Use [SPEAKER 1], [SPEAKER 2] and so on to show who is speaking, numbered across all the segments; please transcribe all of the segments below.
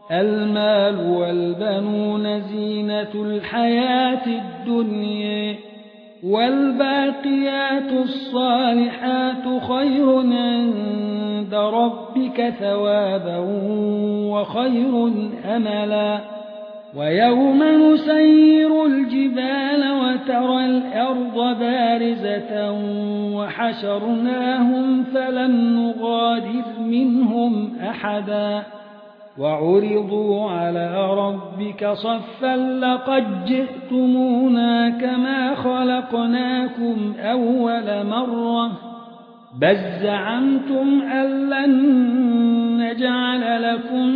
[SPEAKER 1] المال والبنون زينة الحياة الدنيا والباقيات الصالحات خير عند ربك ثوابا وخير أملا ويوم نسير الجبال وترى الأرض بارزة وحشرناهم فلم نغادر منهم أحدا وعرضوا على ربك صفا لقد جئتمونا كما خلقناكم أول مرة بل زعمتم أن لن نجعل لكم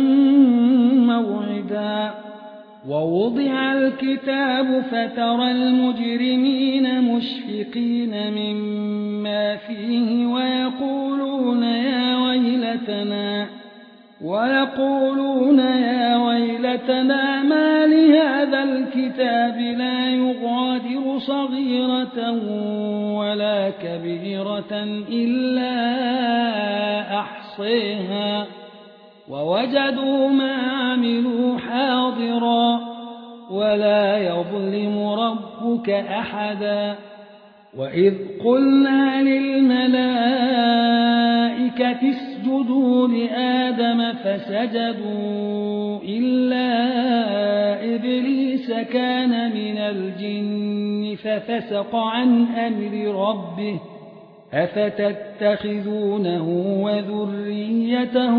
[SPEAKER 1] موعدا ووضع الكتاب فترى المجرمين مشفقين مما فيه ويقولون يا ويلتنا ما لهذا الكتاب لا يغادر صغيرة ولا كبيرة إلا أحصيها ووجدوا ما عملوا حاضرا ولا يظلم ربك أحدا وإذ قلنا للملائكة اسجدوا لآدم فسجدوا إلا إبليس كان من الجن ففسق عن أمر ربه أفتتخذونه وذريته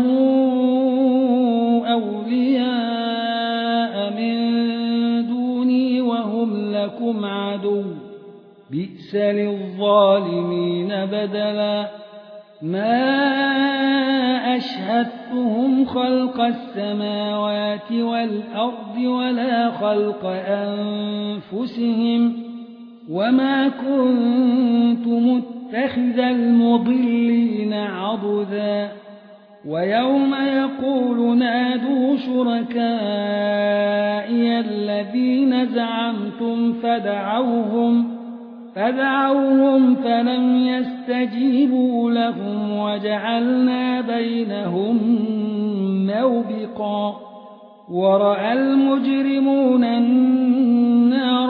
[SPEAKER 1] أولياء من دوني وهم لكم عدو بئس للظالمين بدلا ما أشهدتهم خلق السماوات والأرض ولا خلق أنفسهم وما كنت متخذ المضلين عضدا ويوم يقول نادوا شركائي الذين زعمتم فدعوهم فلم يستجيبوا لهم وجعلنا بينهم موبقا ورأى المجرمون النار